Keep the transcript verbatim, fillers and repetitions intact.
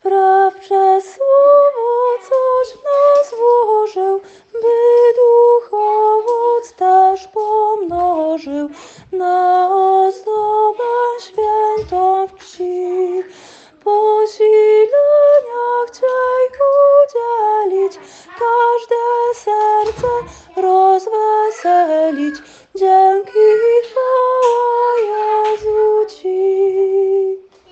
Wpraw przez słowo coś w nas włożył, by duch owoc też pomnożył, na ozdobę świętą w czci. Posilenia chciej udzielić, każde serce rozweselić. Dzięki chwała Jezu Ci.